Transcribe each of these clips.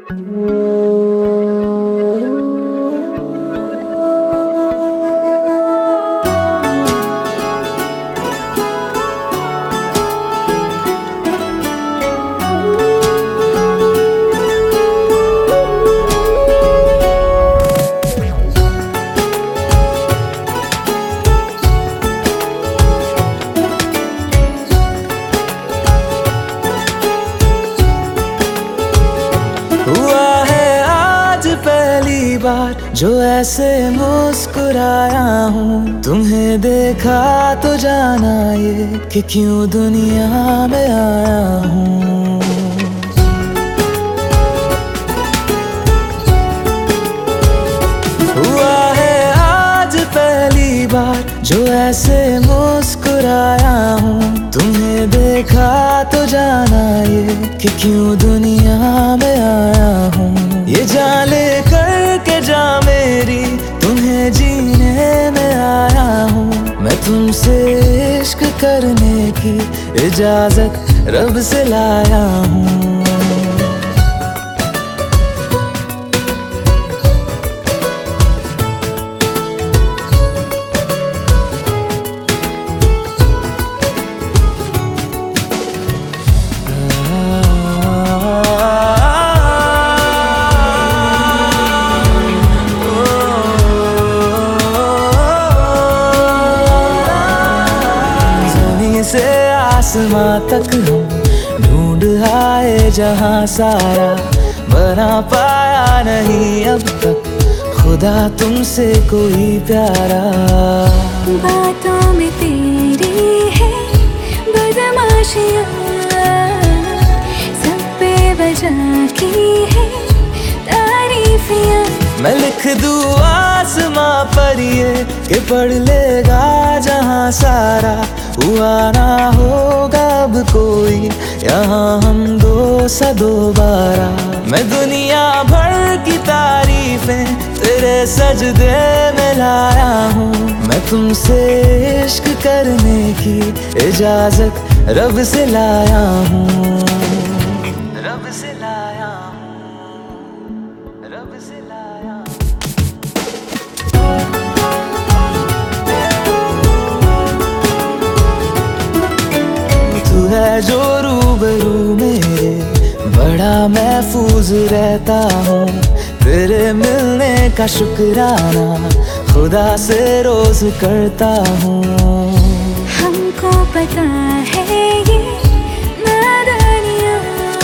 जो ऐसे मुस्कुराया हूँ, तुम्हें देखा तो जाना ये कि क्यों दुनिया में आया हूँ। हुआ है आज पहली बार जो ऐसे मुस्कुराया हूँ, तुम्हें देखा तो जाना ये कि क्यों दुनिया में आया हूँ। ये जान ले करके जा मेरी, तुम्हें जीने में आया हूँ। मैं तुमसे इश्क करने की इजाजत रब से लाया हूँ। से आसमां तक हम ढूंढ आए जहां सारा, बना पाया नहीं अब तक खुदा तुमसे कोई प्यारा। बातों में तेरी है बदमाशियाँ, सब पे वजह की है तारीफियाँ। मैं लिख दूँ आसमां पर ये कि पढ़ लेगा जहां सारा, हुआ ना होगा अब कोई यहाँ हम दो सा दोबारा। मैं दुनिया भर की तारीफें तेरे सजदे में लाया हूँ। मैं तुमसे इश्क करने की इजाजत रब से लाया हूँ। रब से लाया हूँ, रब से लाया हूँ। तू है जो रूबरू मेरे, बड़ा महफूज रहता हूँ। तेरे मिलने का शुक्राना खुदा से रोज करता हूँ। हमको पता है ये नादानियाँ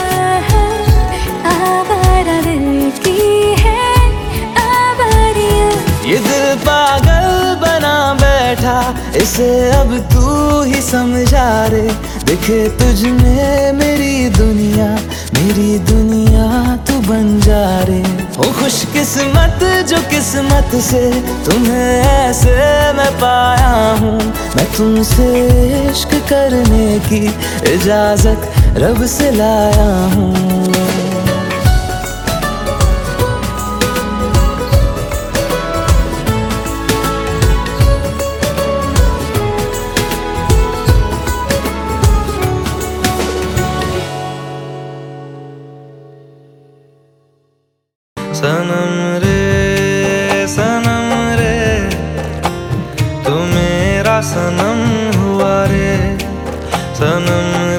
आवारा दिल की है आवारियाँ। ये दिल पागल बना बैठा, इसे अब तू ही समझा रे। दिखे तुझ में मेरी दुनिया तू बन जा रे। हो खुशकिस्मत जो किस्मत से तुम्हें ऐसे मैं पाया हूँ। मैं तुमसे इश्क करने की इजाजत रब से लाया हूँ। सनम रे तू मेरा सनम हुआ रे। सनम